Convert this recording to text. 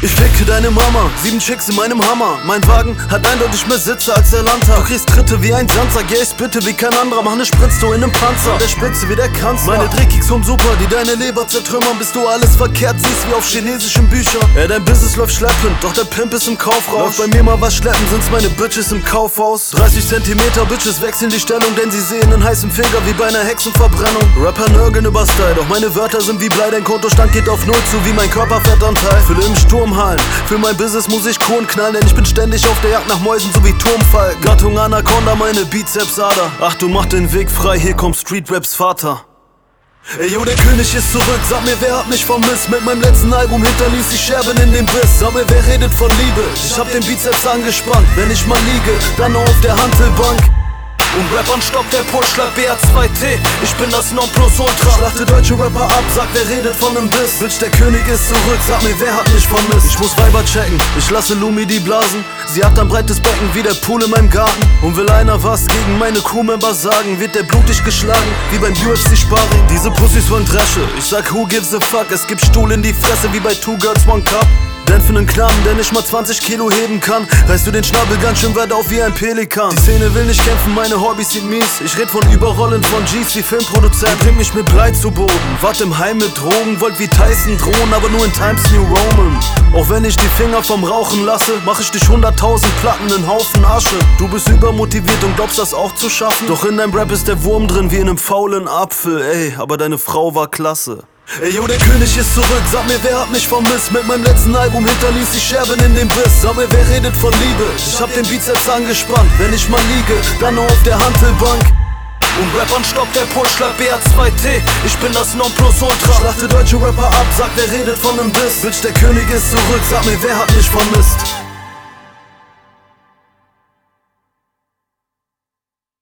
Ich ficke deine Mama, 7 Chicks in meinem Hammer. Mein Wagen hat eindeutig mehr Sitze als der Landtag. Du kriegst Tritte wie ein Sandsack, yeah, ich bitte wie kein anderer. Mach ne Spritze in nem Panzer, der Spitze wie der Kanzler. Meine Dreckigs vom Super, die deine Leber zertrümmern, bis du alles verkehrt siehst wie auf chinesischen Büchern. Ja, dein Business läuft schleppend, doch der Pimp ist im Kaufrausch. Läuft bei mir mal was schleppen, sind's meine Bitches im Kaufhaus. 30 Zentimeter Bitches wechseln die Stellung, denn sie sehen einen heißen Finger wie bei einer Hexenverbrennung. Rapper nörgeln über Style, doch meine Wörter sind wie Blei. Dein Kontostand geht auf Null zu wie mein Körperfettanteil. Fülle im Sturmhallen, für mein Business muss ich Kohlen knallen, denn ich bin ständig auf der Jagd nach Mäusen sowie Turmfalken. Gattung Anaconda, meine Bizepsader. Ach, du mach den Weg frei, hier kommt Street Raps Vater. Ey, yo, der König ist zurück, sag mir, wer hat mich vermisst? Mit meinem letzten Album hinterließ ich Scherben in den Biss. Sag mir, wer redet von Liebe? Ich hab den Bizeps angespannt, wenn ich mal liege, dann nur auf der Hantelbank. Und Rappern stoppt der Push, schlag BR2T, ich bin das Nonplusultra. Schlachte deutsche Rapper ab, sagt, wer redet von nem Diss? Bitch, der König ist zurück, sag mir, wer hat mich vermisst? Ich muss Weiber checken, ich lasse Lumi die blasen. Sie hat ein breites Becken wie der Pool in meinem Garten. Und will einer was gegen meine Crewmember sagen, wird der blutig geschlagen, wie beim UFC-Sparring. Diese Pussys wollen Dresche, ich sag, who gives a fuck? Es gibt Stuhl in die Fresse wie bei Two Girls, One Cup. Denn für nen Knaben, der nicht mal 20 Kilo heben kann, reißt du den Schnabel ganz schön weit auf wie ein Pelikan. Die Szene will nicht kämpfen, meine Hobbys sind mies. Ich red von Überrollen von G's wie Filmproduzent. Bring mich mit Blei zu Boden, wart im Heim mit Drogen. Wollt wie Tyson drohen, aber nur in Times New Roman. Auch wenn ich die Finger vom Rauchen lasse, mach ich dich 100.000 Platten in Haufen Asche. Du bist übermotiviert und glaubst das auch zu schaffen. Doch in deinem Rap ist der Wurm drin wie in einem faulen Apfel. Ey, aber deine Frau war klasse. Ey, yo, der König ist zurück, sag mir, wer hat mich vermisst? Mit meinem letzten Album hinterließ ich Scherben in den Biss. Sag mir, wer redet von Liebe? Ich hab den Bizeps angespannt, wenn ich mal liege, dann nur auf der Hantelbank. Und Rappern stoppt der Push, schlag BR2T, ich bin das Nonplusultra. Schlachte deutsche Rapper ab, sagt, wer redet von nem Diss? Bitch, der König ist zurück, sag mir, wer hat mich vermisst?